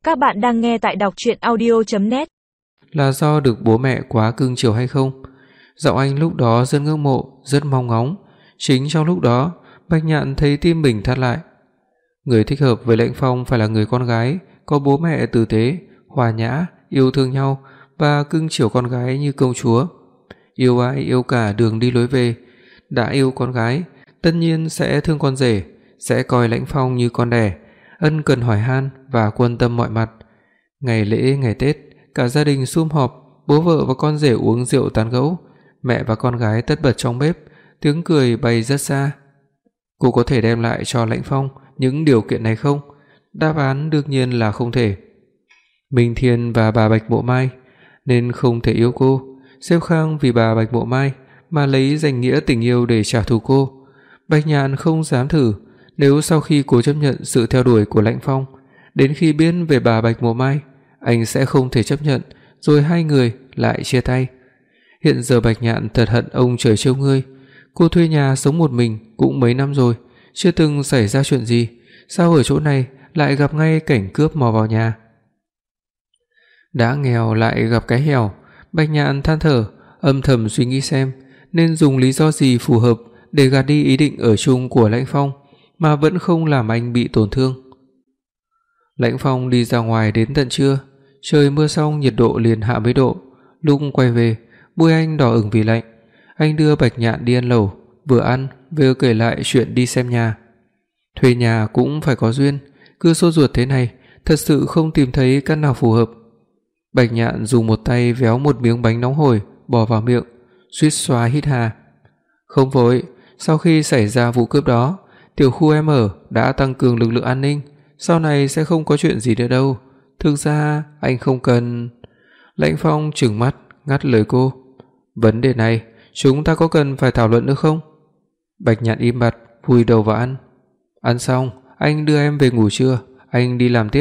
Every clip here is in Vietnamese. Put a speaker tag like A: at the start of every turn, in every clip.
A: Các bạn đang nghe tại đọc truyện audio.net.
B: Là do được bố mẹ quá cưng chiều hay không? Giọng anh lúc đó rất ngưỡng mộ, rất mong ngóng. Chính trong lúc đó, Bạch Nhạn thấy tim mình thắt lại. Người thích hợp với Lãnh Phong phải là người con gái có bố mẹ tử tế, hòa nhã, yêu thương nhau và cưng chiều con gái như công chúa. Yêu ai yêu cả đường đi lối về. Đã yêu con gái, tất nhiên sẽ thương con rể, sẽ coi Lãnh Phong như con đẻ, ân cần hỏi han và quan tâm mọi mặt. Ngày lễ, ngày Tết, cả gia đình sum họp, bố vợ và con rể uống rượu tán gẫu, mẹ và con gái tất bật trong bếp, tiếng cười bay rất xa. Cô có thể đem lại cho Lãnh Phong những điều kiện này không? Đáp án đương nhiên là không thể. Minh Thiên và bà Bạch Mộ Mai nên không thể yêu cô. Diêu Khang vì bà Bạch Mộ Mai mà lấy danh nghĩa tình yêu để trả thù cô. Bạch Nhạn không dám thử, nếu sau khi cô chấp nhận sự theo đuổi của Lãnh Phong, đến khi biết về bà Bạch Mộ Mai, anh sẽ không thể chấp nhận, rồi hai người lại chia tay. Hiện giờ Bạch Nhạn thật hận ông trời trêu ngươi. Cô thuê nhà sống một mình cũng mấy năm rồi, chưa từng xảy ra chuyện gì, sao ở chỗ này lại gặp ngay cảnh cướp mò vào nhà? Đã nghèo lại gặp cái hèo, Bạch Nhạn than thở, âm thầm suy nghĩ xem nên dùng lý do gì phù hợp để gạt đi ý định ở chung của Lãnh Phong mà vẫn không làm anh bị tổn thương. Lãnh Phong đi ra ngoài đến tận trưa, trời mưa xong nhiệt độ liền hạ mấy độ. Lúc quay về, môi anh đỏ ửng vì lạnh. Anh đưa Bạch Nhạn đi ăn lẩu, vừa ăn vừa kể lại chuyện đi xem nhà. Thuê nhà cũng phải có duyên, cứ sốt ruột thế này, thật sự không tìm thấy căn nào phù hợp. Bạch Nhạn dùng một tay véo một miếng bánh nóng hổi bỏ vào miệng, suýt xoa hít hà. Không vội, sau khi xảy ra vụ cướp đó, tiểu khu em ở đã tăng cường lực lượng an ninh, sau này sẽ không có chuyện gì nữa đâu. Thực ra anh không cần. Lãnh Phong trừng mắt ngắt lời cô. Vấn đề này chúng ta có cần phải thảo luận nữa không? Bạch Nhạn im bặt vùi đầu vào ăn. Ăn xong, anh đưa em về ngủ trưa, anh đi làm tiếp.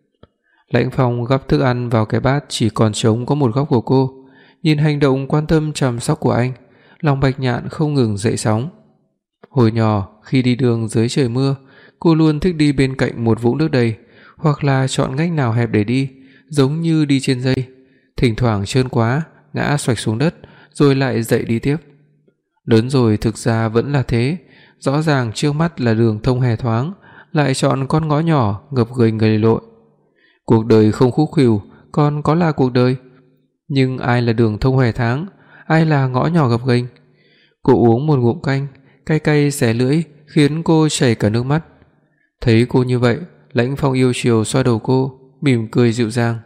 B: Lãnh Phong gắp thức ăn vào cái bát chỉ còn trống có một góc của cô, nhìn hành động quan tâm chăm sóc của anh, lòng Bạch Nhạn không ngừng dậy sóng. Hồi nhỏ khi đi đường dưới trời mưa, cô luôn thích đi bên cạnh một vũng nước đầy, hoặc là chọn ngách nào hẹp để đi, giống như đi trên dây, thỉnh thoảng trơn quá, ngã xoạch xuống đất rồi lại dậy đi tiếp. Lớn rồi thực ra vẫn là thế, rõ ràng trước mắt là đường thông hè thoáng, lại chọn con ngõ nhỏ ngập ghềnh gầy lội. Cuộc đời không khúc khuỷu còn có là cuộc đời, nhưng ai là đường thông hè thoáng, ai là ngõ nhỏ gập ghềnh? Cô uống một ngụm canh, cay cay xé lưỡi khiến cô chảy cả nước mắt. Thấy cô như vậy, Lãnh Phong yêu chiều xoa đầu cô, mỉm cười dịu dàng.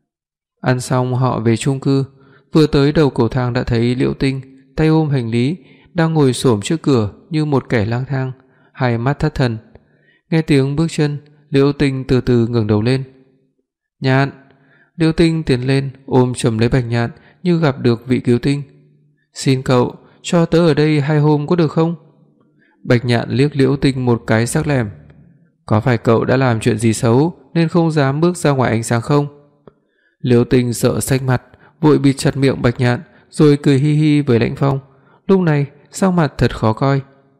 B: Ăn xong họ về chung cư, vừa tới đầu cầu thang đã thấy Liễu Tinh tay ôm hành lý đang ngồi xổm trước cửa như một kẻ lang thang, hai mắt thất thần. Nghe tiếng bước chân, Liễu Tinh từ từ ngẩng đầu lên. Nhạn. Liễu Tinh tiến lên ôm chầm lấy Bạch Nhạn như gặp được vị cứu tinh. Xin cậu cho tớ ở đây 2 hôm có được không? Bạch Nhạn liếc Liễu Tinh một cái sắc lẻm. Có phải cậu đã làm chuyện gì xấu nên không dám bước ra ngoài ánh sáng không? Liễu Tinh sợ xanh mặt, vội bịt chặt miệng Bạch Nhạn rồi cười hi hi với Lãnh Phong. Lúc này sắc mặt thật khó coi.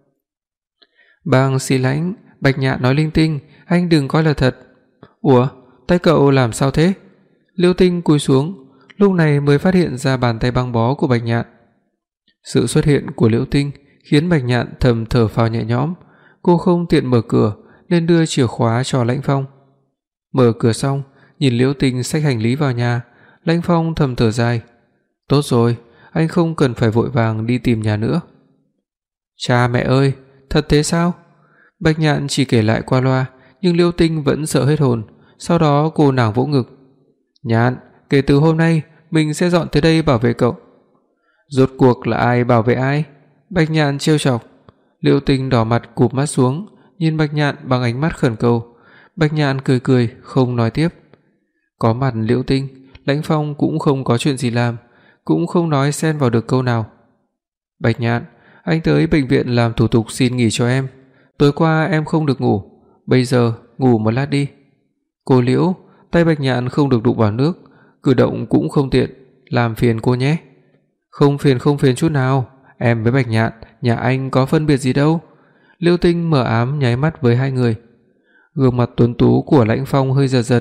B: Bang xì Lãnh, Bạch Nhạn nói linh tinh, anh đừng coi là thật. Ủa, tay cậu làm sao thế? Liễu Tinh cúi xuống, lúc này mới phát hiện ra bàn tay băng bó của Bạch Nhạn. Sự xuất hiện của Liễu Tinh khiến Bạch Nhạn thầm thở phào nhẹ nhõm. Cô không tiện mở cửa nên đưa chìa khóa cho Lãnh Phong. Mở cửa xong, nhìn Liễu Tinh xách hành lý vào nhà, Lãnh Phong thầm thở dài. Tốt rồi, anh không cần phải vội vàng đi tìm nhà nữa. Cha mẹ ơi, thật thế sao? Bạch Nhạn chỉ kể lại qua loa, nhưng Liễu Tinh vẫn sợ hết hồn. Sau đó cô nàng vỗ ngực. Nhạn, kể từ hôm nay mình sẽ dọn tới đây bảo vệ cậu. Rốt cuộc là ai bảo vệ ai? Bạch Nhạn trêu chọc. Liễu Tinh đỏ mặt cụp mắt xuống, nhìn Bạch Nhạn bằng ánh mắt khẩn cầu. Bạch Nhạn cười cười không nói tiếp. Có mặt Liễu Tinh, Lãnh Phong cũng không có chuyện gì làm, cũng không nói xen vào được câu nào. Bạch Nhạn, anh tới bệnh viện làm thủ tục xin nghỉ cho em. Tối qua em không được ngủ, bây giờ ngủ một lát đi. Cô Liễu, tay Bạch Nhạn không được đụng vào nước, cử động cũng không tiện, làm phiền cô nhé. Không phiền chút nào, em với Bạch Nhạn, nhà anh có phân biệt gì đâu. Liễu Tinh mở ám nháy mắt với hai người. Gương mặt tuấn tú của Lãnh Phong hơi giật giật,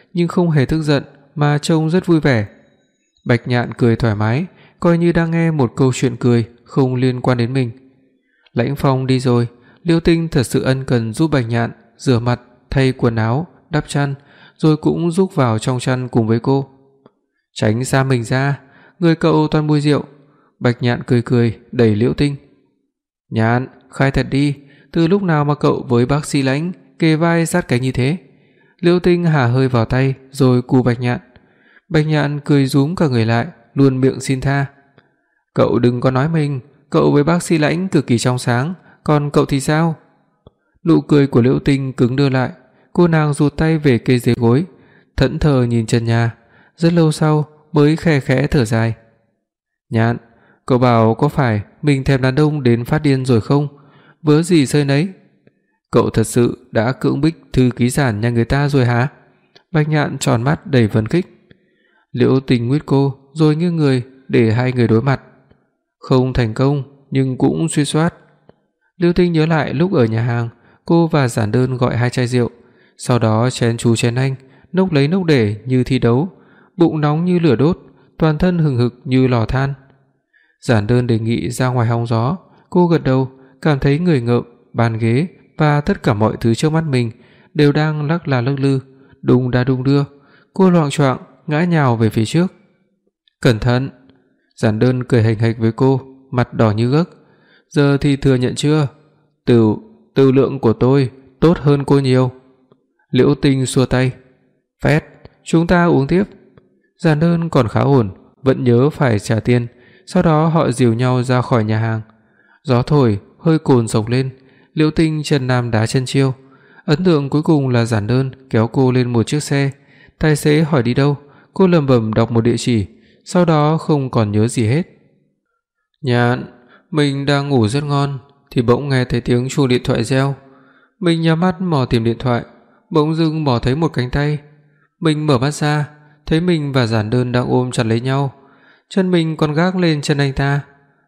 B: nhưng không hề tức giận mà trông rất vui vẻ. Bạch Nhạn cười thoải mái, coi như đang nghe một câu chuyện cười không liên quan đến mình. Lãnh Phong đi rồi, Liêu Tinh thật sự ân cần giúp Bạch Nhạn rửa mặt, thay quần áo, đắp chăn, rồi cũng rúc vào trong chăn cùng với cô. Tránh xa mình ra, người cậu toàn mùi rượu. Bạch Nhạn cười cười đẩy Liễu Tinh. Nhạn, khai thật đi, từ lúc nào mà cậu với bác sĩ Lãnh kề vai sát cánh như thế? Liễu Tinh hả hơi vào tay rồi cù Bạch Nhạn. Bạch Nhạn cười rúm cả người lại, luôn miệng xin tha. Cậu đừng có nói mình, cậu với bác sĩ Lãnh cực kỳ trong sáng, còn cậu thì sao? Nụ cười của Liễu Tinh cứng đơ lại, cô nàng rụt tay về kê dưới gối, thẫn thờ nhìn trần nhà, rất lâu sau mới khe khẽ thở dài. Nhạn, cậu bảo có phải mình thèm đàn ông đến phát điên rồi không? Vớ gì rơi nấy. Cậu thật sự đã cưỡng bức thư ký giản nhà người ta rồi hả? Bạch Nhạn tròn mắt đầy phấn khích. Liễu Tinh nguyết cô rồi nghiêng người để hai người đối mặt. Không thành công nhưng cũng suy soát. Liễu Tinh nhớ lại lúc ở nhà hàng, cô và Giản Đơn gọi 2 chai rượu, sau đó chén chú chén anh, nốc lấy nốc để như thi đấu, bụng nóng như lửa đốt, toàn thân hừng hực như lò than. Giản Đơn đề nghị ra ngoài hóng gió, cô gật đầu, cảm thấy người ngợm, bàn ghế và tất cả mọi thứ trước mắt mình đều đang lắc là lắc lư, đung đa đung đưa. Cô loạng choạng ngã nhào về phía trước. Cẩn thận. Giản Đơn cười hềnh hệch với cô, mặt đỏ như gấc. Giờ thì thừa nhận chưa? Tử lượng của tôi tốt hơn cô nhiều. Liễu Tinh xua tay. Phét, chúng ta uống tiếp. Giản Đơn còn khá ổn, vẫn nhớ phải trả tiền. Sau đó họ dìu nhau ra khỏi nhà hàng. Gió thổi, hơi cồn sộc lên. Liễu Tinh chân nam đá chân chiêu. Ấn tượng cuối cùng là Giản Đơn kéo cô lên một chiếc xe. Tài xế hỏi đi đâu, cô lẩm bẩm đọc một địa chỉ, sau đó không còn nhớ gì hết. Nhạn, mình đang ngủ rất ngon thì bỗng nghe thấy tiếng chuông điện thoại reo. Mình nhắm mắt mò tìm điện thoại, bỗng dưng mò thấy một cánh tay. Mình mở mắt ra, thấy mình và Giản Đơn đang ôm chặt lấy nhau. Chân mình còn gác lên chân anh ta.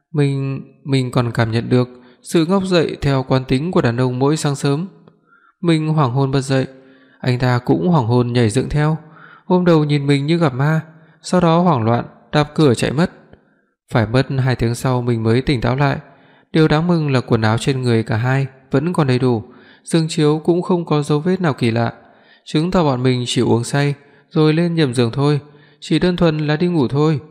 B: Mình còn cảm nhận được sự ngóc dậy theo quán tính của đàn ông mỗi sáng sớm. Mình hoảng hồn bật dậy, anh ta cũng hoảng hồn nhảy dựng theo, ôm đầu nhìn mình như gặp ma, sau đó hoảng loạn đạp cửa chạy mất. Phải mất 2 tiếng sau mình mới tỉnh táo lại. Điều đáng mừng là quần áo trên người cả hai vẫn còn đầy đủ, giường chiếu cũng không có dấu vết nào kỳ lạ, chứng tỏ bọn mình chỉ uống say rồi lên nhầm giường thôi, chỉ đơn thuần là đi ngủ thôi.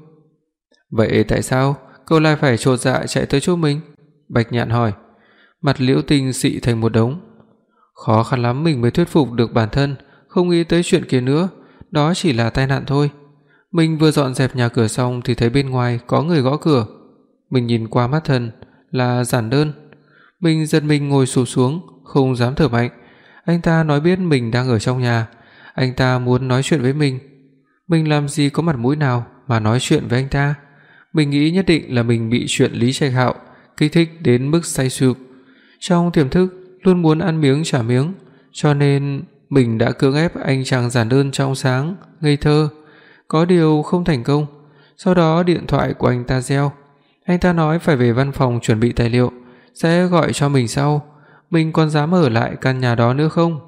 B: Vậy tại sao cậu lại phải chột dạ chạy tới chỗ mình? Bạch Nhạn hỏi. Mặt Liễu Tinh xị thành một đống. Khó khăn lắm mình mới thuyết phục được bản thân không nghĩ tới chuyện kia nữa, đó chỉ là tai nạn thôi. Mình vừa dọn dẹp nhà cửa xong thì thấy bên ngoài có người gõ cửa. Mình nhìn qua mắt thần là Giản Đơn. Mình giật mình ngồi xụp xuống, không dám thở mạnh. Anh ta nói biết mình đang ở trong nhà, anh ta muốn nói chuyện với mình. Mình làm gì có mặt mũi nào mà nói chuyện với anh ta. Mình nghĩ nhất định là mình bị chuyện Lý Trạch Hạo kích thích đến mức say sụp. Trong tiềm thức luôn muốn ăn miếng trả miếng, cho nên mình đã cưỡng ép anh chàng Giản Đơn trong sáng, ngây thơ. Có điều không thành công. Sau đó điện thoại của anh ta reo. Anh ta nói phải về văn phòng chuẩn bị tài liệu, sẽ gọi cho mình sau. Mình còn dám ở lại căn nhà đó nữa không?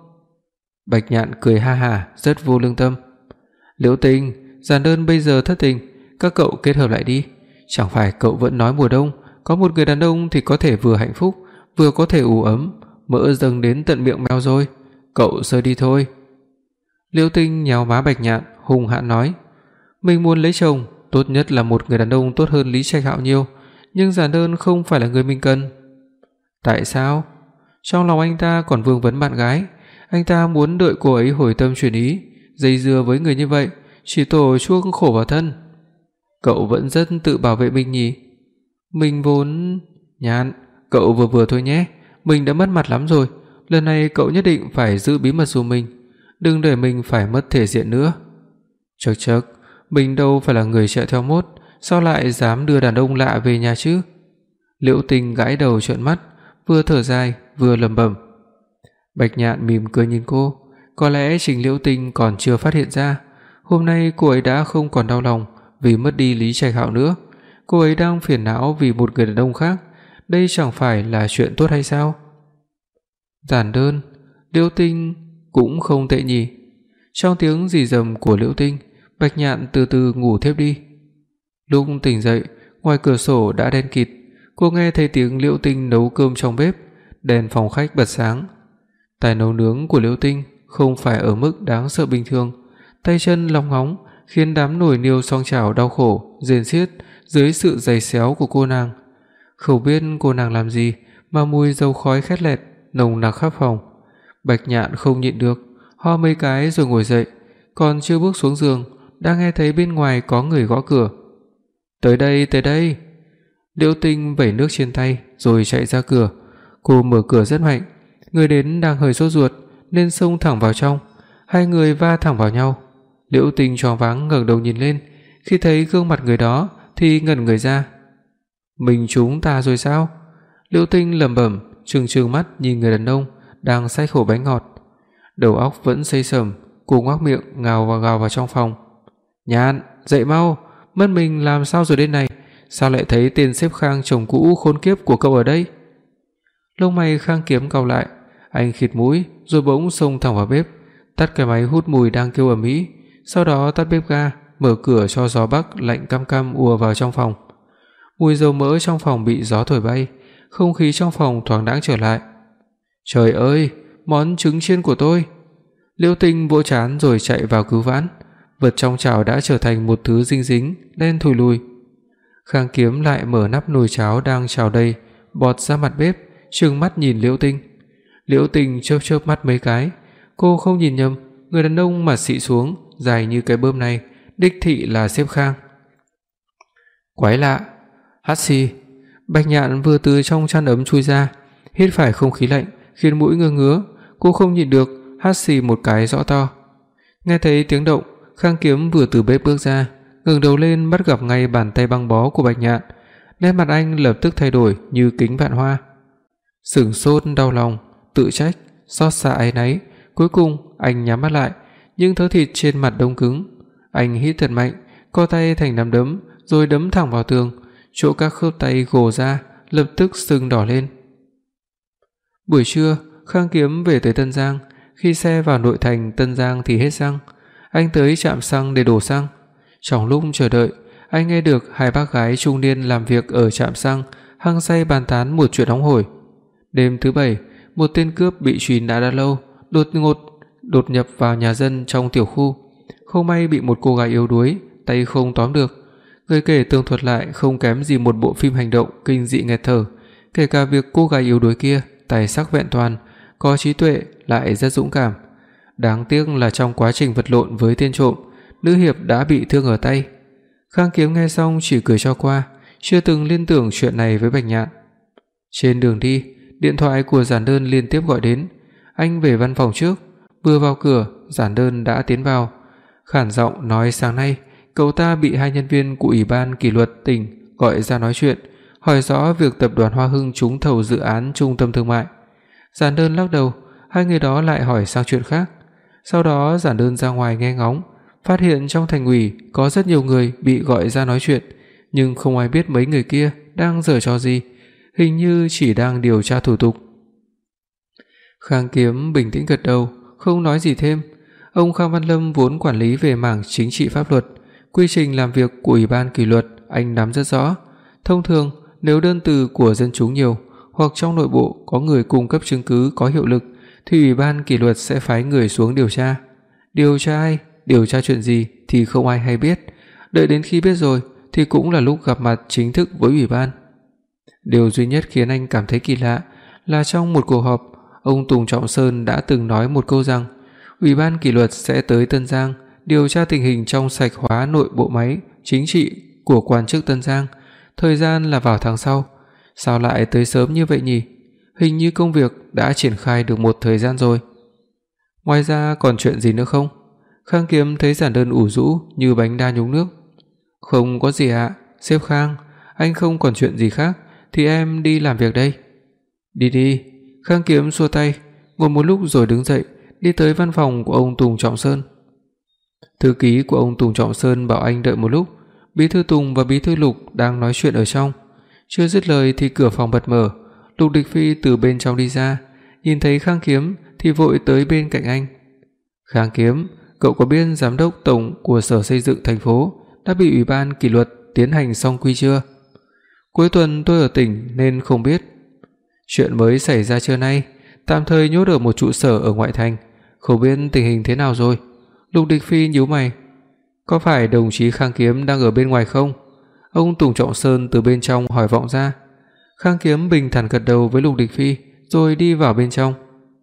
B: Bạch Nhạn cười ha hả, rất vô lương tâm. Liễu Tinh, Giản Đơn bây giờ thất tình, các cậu kết hợp lại đi. Chẳng phải cậu vẫn nói mùa đông có một người đàn ông thì có thể vừa hạnh phúc vừa có thể ủ ấm, mỡ dâng đến tận miệng mèo rồi. Cậu sơ đi thôi. Liễu Tinh nhéo má Bạch Nhạn, hung hãn nói. Mình muốn lấy chồng, tốt nhất là một người đàn ông tốt hơn Lý Trạch Hạo nhiều, nhưng Giản Đơn không phải là người mình cần. Tại sao? Trong lòng anh ta còn vương vấn bạn gái, anh ta muốn đợi cô ấy hồi tâm chuyển ý, dây dưa với người như vậy chỉ tổ chuốc khổ vào thân. Cậu vẫn rất tự bảo vệ mình nhỉ? Mình vốn... Nhạn, cậu vừa vừa thôi nhé, mình đã mất mặt lắm rồi, lần này cậu nhất định phải giữ bí mật giùm mình, đừng để mình phải mất thể diện nữa. Chậc chậc, mình đâu phải là người chạy theo mốt, sao lại dám đưa đàn ông lạ về nhà chứ? Liễu Tinh gãi đầu trợn mắt, vừa thở dài vừa lẩm bẩm. Bạch Nhạn mỉm cười nhìn cô, có lẽ chính Liễu Tinh còn chưa phát hiện ra, hôm nay cô ấy đã không còn đau lòng vì mất đi Lý Trạch Hạo nữa, cô ấy đang phiền não vì một người đàn ông khác, đây chẳng phải là chuyện tốt hay sao? Giản Đơn, Liễu Tinh cũng không tệ nhỉ. Trong tiếng rì rầm của Liễu Tinh, Bạch Nhạn từ từ ngủ thiếp đi. Lúc tỉnh dậy, ngoài cửa sổ đã đen kịt, cô nghe thấy tiếng Liễu Tinh nấu cơm trong bếp, đèn phòng khách bật sáng. Tài nấu nướng của Liễu Tinh không phải ở mức đáng sợ bình thường, tay chân lóng ngóng khiến đám nồi niêu xoong chảo đau khổ rên xiết dưới sự giày xéo của cô nàng. Không biết cô nàng làm gì mà mùi dầu khói khét lẹt nồng nặc khắp phòng. Bạch Nhạn không nhịn được, ho mấy cái rồi ngồi dậy, còn chưa bước xuống giường đã nghe thấy bên ngoài có người gõ cửa. "Tới đây, tới đây." Liễu Tinh vẩy nước trên tay rồi chạy ra cửa. Cô mở cửa rất mạnh, người đến đang hơi sốt ruột nên xông thẳng vào trong, hai người va thẳng vào nhau. Liễu Tinh choáng váng ngẩng đầu nhìn lên, khi thấy gương mặt người đó thì ngẩn người ra. "Mình chúng ta rồi sao?" Liễu Tinh lẩm bẩm, trừng mắt nhìn người đàn ông đang xách khổ bánh ngọt. Đầu óc vẫn say sẩm, cô ngoác miệng gào vào trong phòng. "Nhạn, dậy mau, mất mình làm sao rồi đây này? Sao lại thấy tên sếp Khang chồng cũ khốn kiếp của cậu ở đây?" Lông mày Khang Kiếm cau lại, anh khịt mũi rồi bỗng xông thẳng vào bếp, tắt cái máy hút mùi đang kêu ầm ĩ, sau đó tắt bếp ga, mở cửa cho gió bắc lạnh căm căm ùa vào trong phòng. Mùi dầu mỡ trong phòng bị gió thổi bay, không khí trong phòng thoáng đãng trở lại. "Trời ơi, món trứng chiên của tôi!" Liễu Tinh vỗ trán rồi chạy vào cứu vãn, vật trong chảo đã trở thành một thứ dính dính, đen thùi lùi. Khang Kiếm lại mở nắp nồi cháo đang trào đầy, bọt ra mặt bếp, trừng mắt nhìn Liễu Tinh. Liễu Tinh chớp mắt mấy cái, cô không nhìn nhầm, người đàn ông mặt xị xuống, dài như cái bơm này, đích thị là sếp Khang. Quái lạ, hắt xì. Bạch Nhạn vừa từ trong chăn ấm chui ra, hít phải không khí lạnh khiến mũi ngứa, cô không nhịn được hắt xì một cái rõ to. Nghe thấy tiếng động, Khang Kiếm vừa từ bếp bước ra, ngẩng đầu lên bắt gặp ngay bàn tay băng bó của Bạch Nhạn, nét mặt anh lập tức thay đổi như kính vạn hoa. Sửng sốt, đau lòng, tự trách, xót xa áy náy, cuối cùng anh nhắm mắt lại, nhưng thớ thịt trên mặt đông cứng. Anh hít thật mạnh, co tay thành nắm đấm rồi đấm thẳng vào tường, chỗ các khớp tay gồ ra lập tức sưng đỏ lên. Buổi trưa, Khang Kiếm về tới Tân Giang, khi xe vào nội thành Tân Giang thì hết xăng. Anh tới trạm xăng để đổ xăng. Trong lúc chờ đợi, anh nghe được hai bác gái trung niên làm việc ở trạm xăng hăng say bàn tán một chuyện nóng hổi. Đêm thứ Bảy, một tên cướp bị truy nã đã lâu đột nhập vào nhà dân trong tiểu khu, không may bị một cô gái yếu đuối, tay không tóm được. Người kể tường thuật lại không kém gì một bộ phim hành động kinh dị nghẹt thở, kể cả việc cô gái yếu đuối kia tài sắc vẹn toàn, có trí tuệ lại rất dũng cảm. Đáng tiếc là trong quá trình vật lộn với tên trộm, nữ hiệp đã bị thương ở tay. Khang Kiếm nghe xong chỉ cười cho qua, chưa từng liên tưởng chuyện này với Bạch Nhạn. Trên đường đi, điện thoại của Giản Đơn liên tiếp gọi đến. Anh về văn phòng trước, vừa vào cửa, Giản Đơn đã tiến vào, khản giọng nói sáng nay cậu ta bị hai nhân viên của Ủy ban kỷ luật tỉnh gọi ra nói chuyện, hỏi rõ việc tập đoàn Hoa Hưng trúng thầu dự án trung tâm thương mại. Giản Đơn lắc đầu, hai người đó lại hỏi sang chuyện khác. Sau đó Giản Đơn ra ngoài nghe ngóng, phát hiện trong thành ủy có rất nhiều người bị gọi ra nói chuyện, nhưng không ai biết mấy người kia đang giở trò gì, hình như chỉ đang điều tra thủ tục. Khang Kiếm bình tĩnh gật đầu, không nói gì thêm. Ông Khang Văn Lâm vốn quản lý về mảng chính trị pháp luật, quy trình làm việc của Ủy ban kỷ luật anh nắm rất rõ. Thông thường, nếu đơn từ của dân chúng nhiều hoặc trong nội bộ có người cung cấp chứng cứ có hiệu lực thì Ủy ban kỷ luật sẽ phái người xuống điều tra. Điều tra ai, điều tra chuyện gì thì không ai hay biết, đợi đến khi biết rồi thì cũng là lúc gặp mặt chính thức với ủy ban. Điều duy nhất khiến anh cảm thấy kỳ lạ là trong một cuộc họp, ông Tùng Trọng Sơn đã từng nói một câu rằng Ủy ban kỷ luật sẽ tới Tân Giang điều tra tình hình trong sạch hóa nội bộ máy chính trị của quan chức Tân Giang, thời gian là vào tháng sau. Sao lại tới sớm như vậy nhỉ? Hình như công việc đã triển khai được một thời gian rồi. Ngoài ra còn chuyện gì nữa không? Khang Kiếm thấy Giản Đơn ủ rũ như bánh đa nhúng nước. Không có gì ạ, sếp Khang, anh không còn chuyện gì khác thì em đi làm việc đây. Đi đi. Khang Kiếm xua tay, ngồi một lúc rồi đứng dậy, đi tới văn phòng của ông Tùng Trọng Sơn. Thư ký của ông Tùng Trọng Sơn bảo anh đợi một lúc. Bí thư Tùng và bí thư Lục đang nói chuyện ở trong. Chưa dứt lời thì cửa phòng bật mở, Lục Địch Phi từ bên trong đi ra, nhìn thấy Khang Kiếm thì vội tới bên cạnh anh. Khang Kiếm, cậu có biết giám đốc tổng của Sở Xây dựng thành phố đã bị ủy ban kỷ luật tiến hành xong quy chưa? Cuối tuần tôi ở tỉnh nên không biết. Chuyện mới xảy ra trưa nay, tạm thời nhốt ở một trụ sở ở ngoại thành, không biết tình hình thế nào rồi. Lục Địch Phi nhíu mày. Có phải đồng chí Khang Kiếm đang ở bên ngoài không? Ông Tùng Trọng Sơn từ bên trong hỏi vọng ra. Khang Kiếm bình thản gật đầu với Lục Địch Phi rồi đi vào bên trong.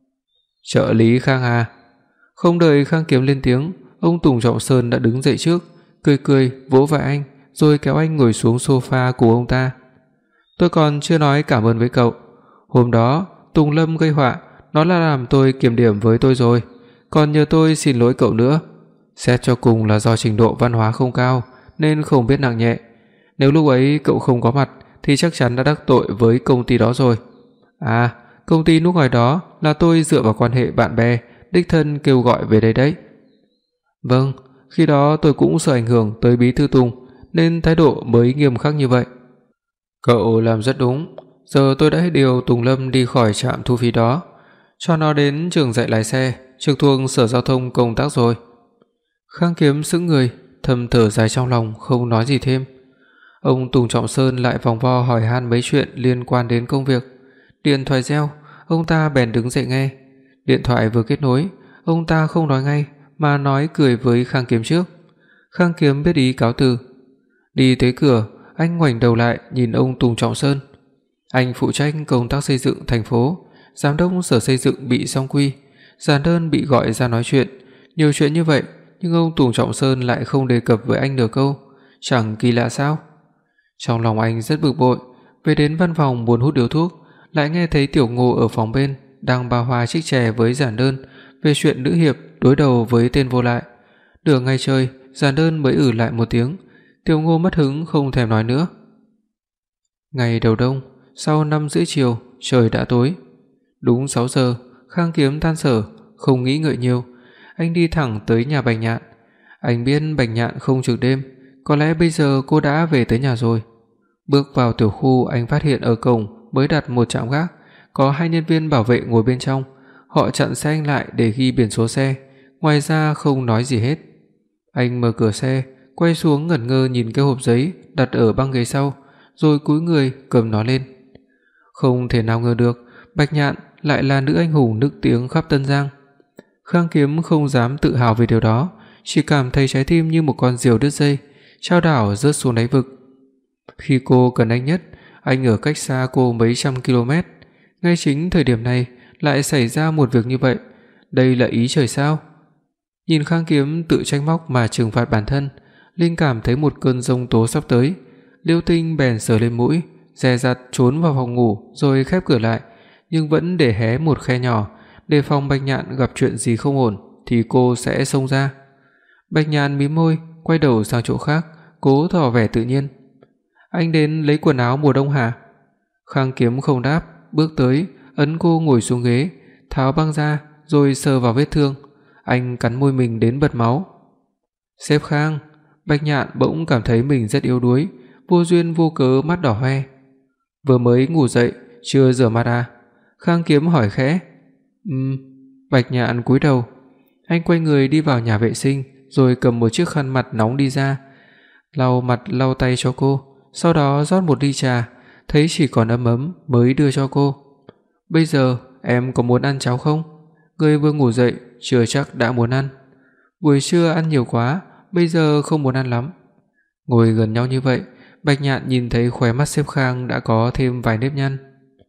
B: Trợ lý Khang à? Không đợi Khang Kiếm lên tiếng, ông Tùng Trọng Sơn đã đứng dậy trước, cười cười vỗ vai anh rồi kéo anh ngồi xuống sofa của ông ta. Tôi còn chưa nói cảm ơn với cậu. Hôm đó Tùng Lâm gây họa, nó là làm tôi kiểm điểm với tôi rồi, còn nhờ tôi xin lỗi cậu nữa. Xét cho cùng là do trình độ văn hóa không cao nên không biết nặng nhẹ. Nếu lúc ấy cậu không có mặt thì chắc chắn đã đắc tội với công ty đó rồi. À, công ty nước ngoài đó là tôi dựa vào quan hệ bạn bè đích thân kêu gọi về đây đấy. Vâng, khi đó tôi cũng sợ ảnh hưởng tới bí thư Tùng nên thái độ mới nghiêm khắc như vậy. Cậu làm rất đúng. Giờ tôi đã điều Tùng Lâm đi khỏi trạm thu phí đó, cho nó đến trường dạy lái xe trực thuộc Sở Giao thông công tác rồi. Khang Kiếm sững người, thầm thở dài trong lòng không nói gì thêm. Ông Tùng Trọng Sơn lại vòng vo hỏi han mấy chuyện liên quan đến công việc. Điện thoại reo, ông ta bèn đứng dậy nghe. Điện thoại vừa kết nối, ông ta không nói ngay mà nói cười với Khang Kiếm trước. Khang Kiếm biết ý cáo từ. Đi tới cửa, anh ngoảnh đầu lại nhìn ông Tùng Trọng Sơn. Anh phụ trách công tác xây dựng thành phố, giám đốc Sở Xây dựng bị xong quy, giản đơn bị gọi ra nói chuyện, nhiều chuyện như vậy, nhưng ông Tùng Trọng Sơn lại không đề cập với anh nửa câu, chẳng kỳ lạ sao? Trong lòng anh rất bực bội, về đến văn phòng muốn hút điếu thuốc, lại nghe thấy Tiểu Ngô ở phòng bên đang ba hoa trích chè với giản đơn về chuyện nữ hiệp đối đầu với tên vô lại. Nửa ngày trời, giản đơn mới lại một tiếng, Tiểu Ngô mất hứng không thèm nói nữa. Ngày đầu đông, sau 5:30 chiều, trời đã tối. Đúng 6 giờ, Khang Kiếm tan sở, không nghĩ ngợi nhiều, anh đi thẳng tới nhà Bạch Nhạn. Anh biết Bạch Nhạn không trực đêm, có lẽ bây giờ cô đã về tới nhà rồi. Bước vào tiểu khu, anh phát hiện ở cổng mới đặt một trạm gác, có 2 nhân viên bảo vệ ngồi bên trong. Họ chặn xe anh lại để ghi biển số xe, ngoài ra không nói gì hết. Anh mở cửa xe, quay xuống ngẩn ngơ nhìn cái hộp giấy đặt ở băng ghế sau, rồi cúi người cầm nó lên. Không thể nào ngờ được, Bạch Nhạn lại là nữ anh hùng nức tiếng khắp Tân Giang. Khang Kiếm không dám tự hào về điều đó, chỉ cảm thấy trái tim như một con diều đứt dây, chao đảo rớt xuống đáy vực. Khi cô cần anh nhất, anh ở cách xa cô mấy trăm km. Ngay chính thời điểm này lại xảy ra một việc như vậy, đây là ý trời sao? Nhìn Khang Kiếm tự trách móc mà trừng phạt bản thân, linh cảm thấy một cơn giông tố sắp tới. Liêu Tinh bèn sờ lên mũi, dè dặt trốn vào phòng ngủ rồi khép cửa lại, nhưng vẫn để hé một khe nhỏ, đề phòng Bạch Nhạn gặp chuyện gì không ổn thì cô sẽ xông ra. Bạch Nhạn mím môi, quay đầu sang chỗ khác, cố tỏ vẻ tự nhiên. Anh đến lấy quần áo mùa đông hả? Khang Kiếm không đáp, bước tới, ấn cô ngồi xuống ghế, tháo băng ra rồi sờ vào vết thương. Anh cắn môi mình đến bật máu. Sếp Khang, Bạch Nhạn bỗng cảm thấy mình rất yếu đuối, vô duyên vô cớ mắt đỏ hoe. Vừa mới ngủ dậy, chưa rửa mặt à? Khang Kiếm hỏi khẽ. Bạch Nhạn cúi đầu. Anh quay người đi vào nhà vệ sinh rồi cầm một chiếc khăn mặt nóng đi ra, lau mặt lau tay cho cô, sau đó rót một ly trà, thấy chỉ còn ấm ấm mới đưa cho cô. Bây giờ em có muốn ăn cháo không? Người vừa ngủ dậy chưa chắc đã muốn ăn. Buổi trưa ăn nhiều quá, bây giờ không muốn ăn lắm. Ngồi gần nhau như vậy, Bạch Nhạn nhìn thấy khóe mắt sếp Khang đã có thêm vài nếp nhăn.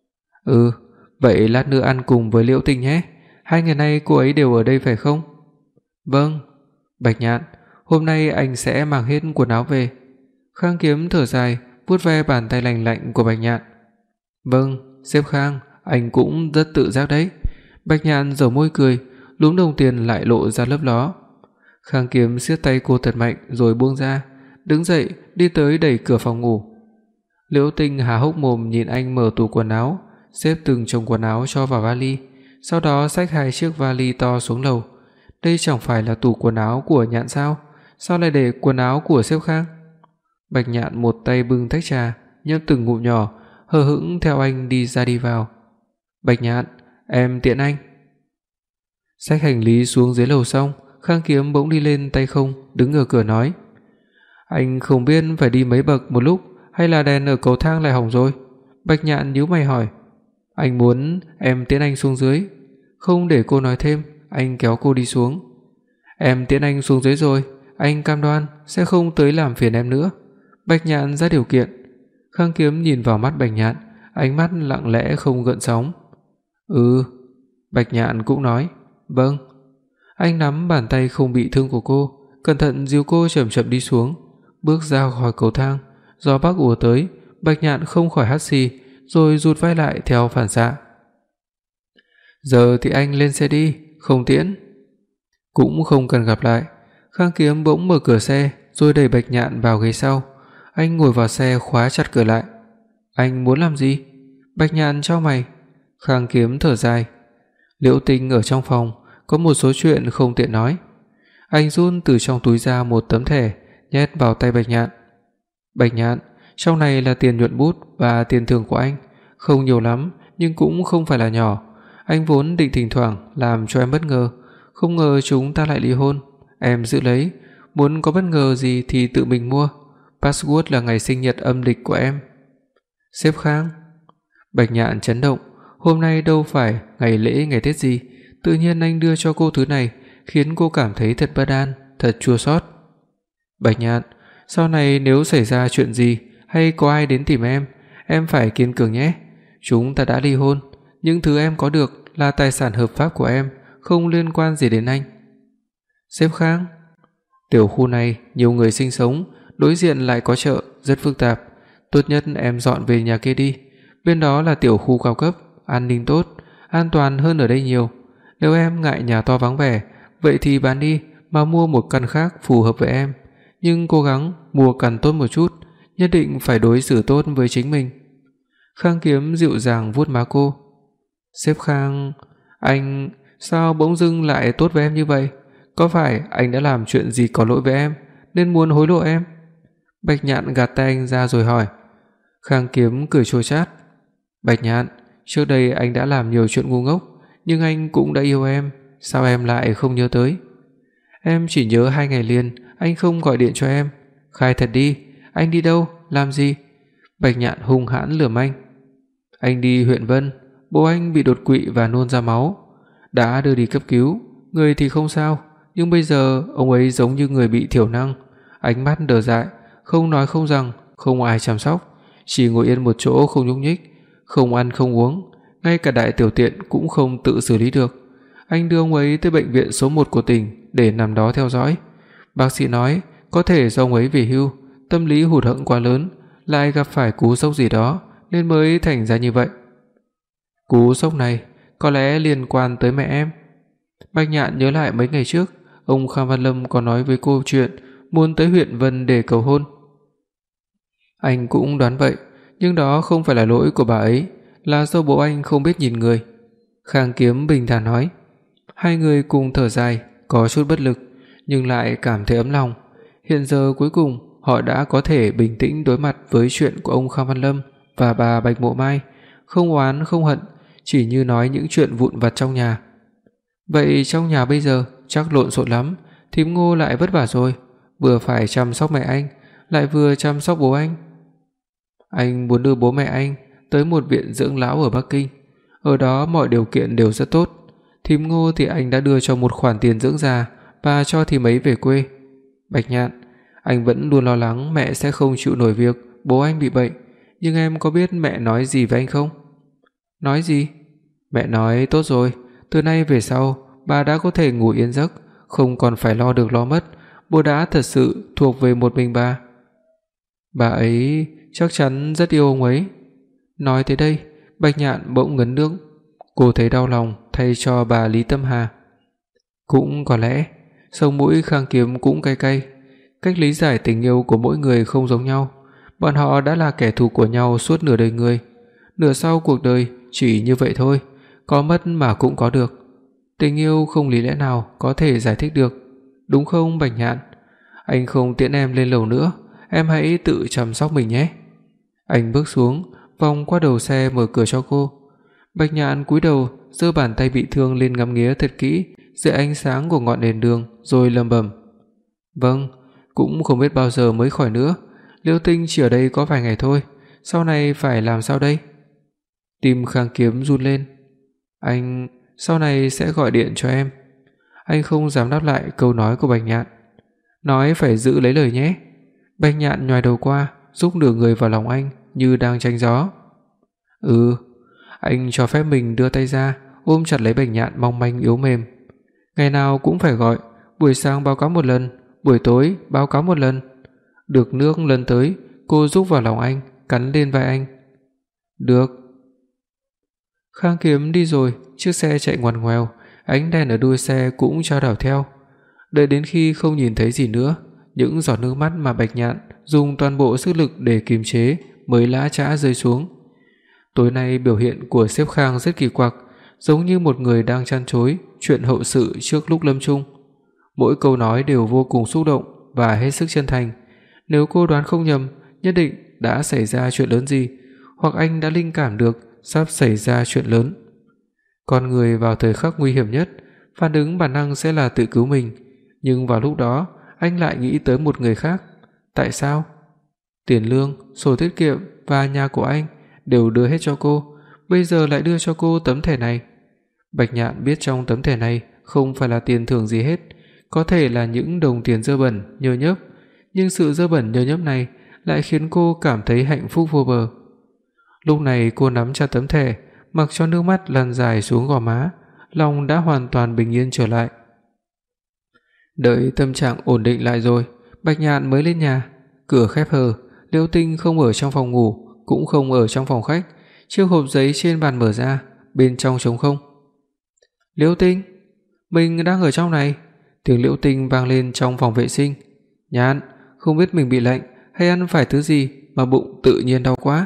B: Vậy lát nữa ăn cùng với Liễu Tình nhé. 2 ngày nay cô ấy đều ở đây phải không? Vâng. Bạch Nhạn, hôm nay anh sẽ mang hết quần áo về. Khang Kiếm thở dài, vuốt ve bàn tay lạnh lạnh của Bạch Nhạn. Vâng, sếp Khang, anh cũng rất tự giác đấy. Bạch Nhạn giở môi cười, lúm đồng tiền lại lộ ra lấp ló. Khang Kiếm siết tay cô thật mạnh rồi buông ra, đứng dậy đi tới đẩy cửa phòng ngủ. Liễu Tinh há hốc mồm nhìn anh mở tủ quần áo, xếp từng chồng quần áo cho vào vali, sau đó xách 2 chiếc vali to xuống lầu. Đây chẳng phải là tủ quần áo của Nhạn sao? Sao lại để quần áo của sếp Khang? Bạch Nhạn một tay bưng tách trà, nhấp từng ngụm nhỏ, hờ hững theo anh đi ra đi vào. Bạch Nhạn, em tiện anh. Xách hành lý xuống dưới lầu xong, Khang Kiếm bỗng đi lên tay không, đứng ở cửa nói: "Anh không biết phải đi mấy bậc một lúc hay là đèn ở cầu thang lại hỏng rồi?" Bạch Nhạn nhíu mày hỏi: "Anh muốn em tiễn anh xuống dưới?" Không để cô nói thêm, anh kéo cô đi xuống. "Em tiễn anh xuống dưới rồi, anh cam đoan sẽ không tới làm phiền em nữa." Bạch Nhạn ra điều kiện. Khang Kiếm nhìn vào mắt Bạch Nhạn, ánh mắt lặng lẽ không gợn sóng. "Ừ." Bạch Nhạn cũng nói: "Vâng." Anh nắm bàn tay không bị thương của cô, cẩn thận dìu cô chậm chậm đi xuống, bước ra khỏi cầu thang. Gió bắc ùa tới, Bạch Nhạn không khỏi hắt xì, rồi rụt vai lại theo phản xạ. "Giờ thì anh lên xe đi, không tiễn." Cũng không cần gặp lại. Khang Kiếm bỗng mở cửa xe, rồi đẩy Bạch Nhạn vào ghế sau. Anh ngồi vào xe khóa chặt cửa lại. "Anh muốn làm gì?" Bạch Nhạn chau mày. Khang Kiếm thở dài. Liễu Tinh ở trong phòng, có một số chuyện không tiện nói. Anh run từ trong túi ra một tấm thẻ, nhét vào tay Bạch Nhạn. "Bạch Nhạn, trong này là tiền nhuận bút và tiền thưởng của anh, không nhiều lắm nhưng cũng không phải là nhỏ. Anh vốn định thỉnh thoảng làm cho em bất ngờ, không ngờ chúng ta lại ly hôn. Em giữ lấy, muốn có bất ngờ gì thì tự mình mua. Password là ngày sinh nhật âm lịch của em." "Sếp Khang." Bạch Nhạn chấn động, hôm nay đâu phải ngày lễ ngày Tết gì, tự nhiên anh đưa cho cô thứ này, khiến cô cảm thấy thật bất an, thật chua xót. "Bạch Nhạn, sau này nếu xảy ra chuyện gì hay có ai đến tìm em phải kiên cường nhé. Chúng ta đã ly hôn, những thứ em có được là tài sản hợp pháp của em, không liên quan gì đến anh." "Sếp Khang." "Tiểu khu này nhiều người sinh sống, đối diện lại có chợ, rất phức tạp. Tốt nhất em dọn về nhà kia đi. Bên đó là tiểu khu cao cấp, an ninh tốt, an toàn hơn ở đây nhiều. Nếu em ngại nhà to vắng vẻ, vậy thì bán đi mà mua một căn khác phù hợp với em, nhưng cố gắng mua căn tốt một chút, nhất định phải đối xử tốt với chính mình." Khang Kiếm dịu dàng vuốt má cô. "Sếp Khang, anh sao bỗng dưng lại tốt với em như vậy? Có phải anh đã làm chuyện gì có lỗi với em nên muốn hối lộ em?" Bạch Nhạn gạt tay anh ra rồi hỏi. Khang Kiếm cười chua chát. "Bạch Nhạn, trước đây anh đã làm nhiều chuyện ngu ngốc, nhưng anh cũng đã yêu em, sao em lại không nhớ tới?" "Em chỉ nhớ 2 ngày liền anh không gọi điện cho em. Khai thật đi, anh đi đâu, làm gì?" Bạch Nhạn hung hãn lườm anh. "Anh đi huyện Vân, bố anh bị đột quỵ và nôn ra máu, đã đưa đi cấp cứu, người thì không sao, nhưng bây giờ ông ấy giống như người bị thiểu năng, ánh mắt đờ dại, không nói không rằng, không ai chăm sóc, chỉ ngồi yên một chỗ không nhúc nhích, không ăn không uống, ngay cả đại tiểu tiện cũng không tự xử lý được. Anh đưa ông ấy tới bệnh viện số 1 của tỉnh để nằm đó theo dõi. Bác sĩ nói có thể do ông ấy về hưu, tâm lý hụt hẫng quá lớn, lại gặp phải cú sốc gì đó nên mới thành ra như vậy. Cú sốc này có lẽ liên quan tới mẹ em." Bạch Nhạn nhớ lại mấy ngày trước, ông Khang Văn Lâm có nói với cô chuyện muốn tới huyện Vân để cầu hôn. Anh cũng đoán vậy, nhưng đó không phải là lỗi của bà ấy, là do bố anh không biết nhìn người. Khang Kiếm bình thản nói. Hai người cùng thở dài, có chút bất lực nhưng lại cảm thấy ấm lòng. Hiện giờ cuối cùng họ đã có thể bình tĩnh đối mặt với chuyện của ông Khang Văn Lâm và bà Bạch Mộ Mai, không oán không hận, chỉ như nói những chuyện vụn vặt trong nhà. Vậy trong nhà bây giờ chắc lộn xộn lắm, thím Ngô lại vất vả rồi, vừa phải chăm sóc mẹ anh, lại vừa chăm sóc bố anh. Anh muốn đưa bố mẹ anh tới một viện dưỡng lão ở Bắc Kinh, ở đó mọi điều kiện đều rất tốt. Thím Ngô thì anh đã đưa cho một khoản tiền dưỡng già và cho thím ấy về quê. Bạch Nhạn, anh vẫn luôn lo lắng mẹ sẽ không chịu nổi việc bố anh bị bệnh, nhưng em có biết mẹ nói gì với anh không? Nói gì? Mẹ nói tốt rồi, từ nay về sau bà đã có thể ngủ yên giấc, không còn phải lo được lo mất, bố đã thật sự thuộc về một mình bà. Bà ấy chắc chắn rất yêu ông ấy. Nói tới đây, Bạch Nhạn bỗng ngấn nước, cô thấy đau lòng thay cho bà Lý Tâm Hà. Cũng có lẽ, sống mũi Khang Kiếm cũng cay cay. Cách lý giải tình yêu của mỗi người không giống nhau, bọn họ đã là kẻ thù của nhau suốt nửa đời người, nửa sau cuộc đời chỉ như vậy thôi, có mất mà cũng có được. Tình yêu không lý lẽ nào có thể giải thích được, đúng không Bạch Nhạn? Anh không tiễn em lên lầu nữa, em hãy tự chăm sóc mình nhé. Anh bước xuống, vòng qua đầu xe mở cửa cho cô. Bạch Nhạn cúi đầu, giơ bàn tay bị thương lên ngắm nghía thật kỹ, dưới ánh sáng của ngọn đèn đường rồi lẩm bẩm: "Vâng, cũng không biết bao giờ mới khỏi nữa. Liễu Tinh chỉ ở đây có vài ngày thôi, sau này phải làm sao đây?" Tim Khang Kiếm run lên. "Anh sau này sẽ gọi điện cho em." Anh không dám đáp lại câu nói của Bạch Nhạn. "Nói phải giữ lấy lời nhé." Bạch Nhạn nhoài đầu qua, rúc nửa người vào lòng anh như đang tranh gió. "Ừ." Anh cho phép mình đưa tay ra, ôm chặt lấy Bạch Nhạn mong manh yếu mềm. Ngày nào cũng phải gọi, buổi sáng báo cáo một lần, buổi tối báo cáo một lần. Được nước lần tới, cô rúc vào lòng anh, cắn lên vai anh. "Được." Khang Kiếm đi rồi, chiếc xe chạy ngoằn ngoèo, ánh đèn ở đuôi xe cũng chao đảo theo. Đợi đến khi không nhìn thấy gì nữa, những giọt nước mắt mà Bạch Nhạn dùng toàn bộ sức lực để kiềm chế mới lã chã rơi xuống. Tối nay biểu hiện của sếp Khang rất kỳ quặc, giống như một người đang chăn chối chuyện hậu sự trước lúc lâm chung. Mỗi câu nói đều vô cùng xúc động và hết sức chân thành. Nếu cô đoán không nhầm, nhất định đã xảy ra chuyện lớn gì, hoặc anh đã linh cảm được sắp xảy ra chuyện lớn. Con người vào thời khắc nguy hiểm nhất, phản ứng bản năng sẽ là tự cứu mình, nhưng vào lúc đó, anh lại nghĩ tới một người khác. Tại sao? Tiền lương, sổ tiết kiệm và nhà của anh đều đưa hết cho cô, bây giờ lại đưa cho cô tấm thẻ này. Bạch Nhạn biết trong tấm thẻ này không phải là tiền thưởng gì hết, có thể là những đồng tiền dơ bẩn nhơ nhớp, nhưng sự dơ bẩn nhơ nhớp này lại khiến cô cảm thấy hạnh phúc vô bờ. Lúc này cô nắm chặt tấm thẻ, mặc cho nước mắt lăn dài xuống gò má, lòng đã hoàn toàn bình yên trở lại. Đợi tâm trạng ổn định lại rồi, Bạch Nhạn mới lên nhà. Cửa khép hờ, Liễu Tinh không ở trong phòng ngủ, cũng không ở trong phòng khách. Chiếc hộp giấy trên bàn mở ra, bên trong trống không. "Liễu Tinh, mình đang ở trong này." Tiếng Liễu Tinh vang lên trong phòng vệ sinh. "Nhạn, không biết mình bị lạnh hay ăn phải thứ gì mà bụng tự nhiên đau quá."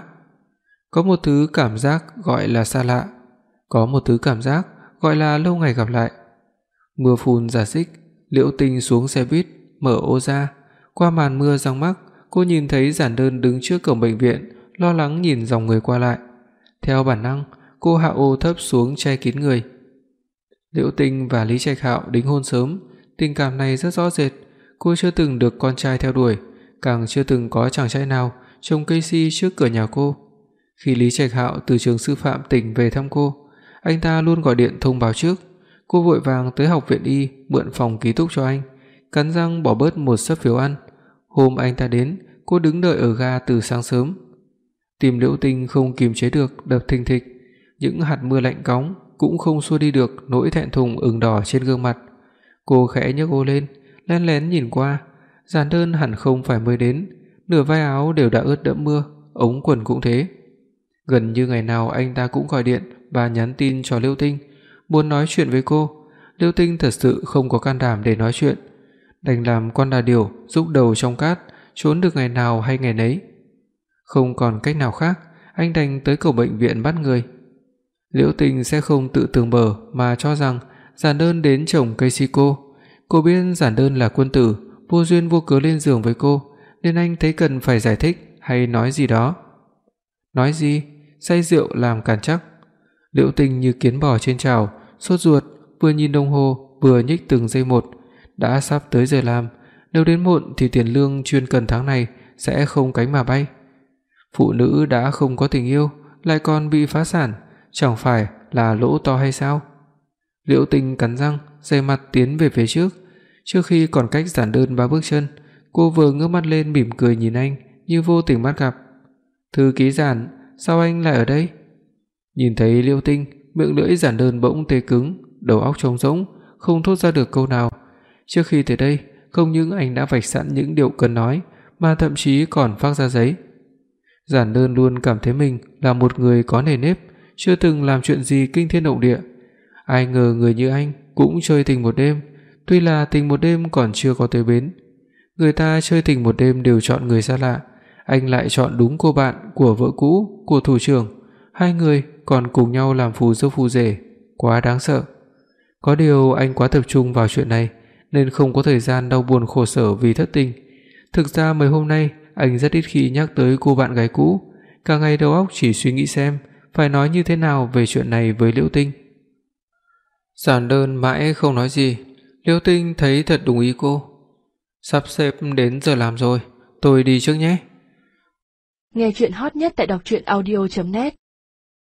B: Có một thứ cảm giác gọi là xa lạ, có một thứ cảm giác gọi là lâu ngày gặp lại. Mưa phùn rả rích, Liễu Tinh xuống xe buýt, mở ô ra, qua màn mưa giăng mắc, cô nhìn thấy Giản Đơn đứng trước cổng bệnh viện, lo lắng nhìn dòng người qua lại. Theo bản năng, cô hạ ô thấp xuống che kín người. Liễu Tinh và Lý Trạch Hạo đính hôn sớm, tình cảm này rất rõ rệt, cô chưa từng được con trai theo đuổi, càng chưa từng có chàng trai nào trồng cây si trước cửa nhà cô. Khi Lý Trạch Hạo từ trường sư phạm tỉnh về thăm cô, anh ta luôn gọi điện thông báo trước. Cô vội vàng tới học viện y mượn phòng ký túc cho anh, cắn răng bỏ bớt một xấp phiếu ăn. Hôm anh ta đến, cô đứng đợi ở ga từ sáng sớm. Tim Liễu Tinh không kiềm chế được đập thình thịch, những hạt mưa lạnh cóng cũng không xua đi được nỗi thẹn thùng ửng đỏ trên gương mặt. Cô khẽ nhấc ô lên, lén lén nhìn qua, Giản Đơn hẳn không phải mới đến, nửa vai áo đều đã ướt đẫm mưa, ống quần cũng thế. Gần như ngày nào anh ta cũng gọi điện và nhắn tin cho Liễu Tinh, muốn nói chuyện với cô. Liễu Tinh thật sự không có can đảm để nói chuyện, đành làm con đà điểu rúc đầu trong cát, trốn được ngày nào hay ngày nấy. Không còn cách nào khác, anh đành tới cổng bệnh viện bắt người. Liễu Tinh sẽ không tự tưởng bở mà cho rằng Giản Đơn đến trồng cây si cô. Cô biết Giản Đơn là quân tử, vô duyên vô cớ lên giường với cô, nên anh thấy cần phải giải thích hay nói gì đó. Nói gì? Say rượu làm cản chắc. Liễu Tinh như kiến bò trên chảo, sốt ruột, vừa nhìn đồng hồ vừa nhích từng giây một. Đã sắp tới giờ làm, nếu đến muộn thì tiền lương chuyên cần tháng này sẽ không cánh mà bay. Phụ nữ đã không có tình yêu, lại còn bị phá sản, chẳng phải là lỗ to hay sao? Liễu Tinh cắn răng, dè mặt tiến về phía trước. Trước khi còn cách Giản Đơn 3 bước chân, cô vừa ngước mắt lên mỉm cười nhìn anh như vô tình bắt gặp. "Thư ký Giản, sao anh lại ở đây?" Nhìn thấy Liễu Tinh, miệng lưỡi Giản Đơn bỗng tê cứng, đầu óc trống rỗng, không thốt ra được câu nào. Trước khi tới đây, không những anh đã vạch sẵn những điều cần nói, mà thậm chí còn phác ra giấy. Giản Đơn luôn cảm thấy mình là một người có nề nếp, chưa từng làm chuyện gì kinh thiên động địa. Ai ngờ người như anh cũng chơi tình một đêm, tuy là tình một đêm còn chưa có tới bến. Người ta chơi tình một đêm đều chọn người xa lạ, anh lại chọn đúng cô bạn của vợ cũ của thủ trưởng, hai người còn cùng nhau làm phù dâu phù rể, quá đáng sợ. Có điều anh quá tập trung vào chuyện này nên không có thời gian đau buồn khổ sở vì thất tình. Thực ra mấy hôm nay anh rất ít khi nhắc tới cô bạn gái cũ, cả ngày đầu óc chỉ suy nghĩ xem phải nói như thế nào về chuyện này với Liễu Tinh. Giản Đơn mãi không nói gì. Liêu Tinh thấy thật đúng ý cô. Sắp xếp đến giờ làm rồi, tôi đi trước nhé.
A: Nghe truyện hot nhất tại đọc truyện audio net.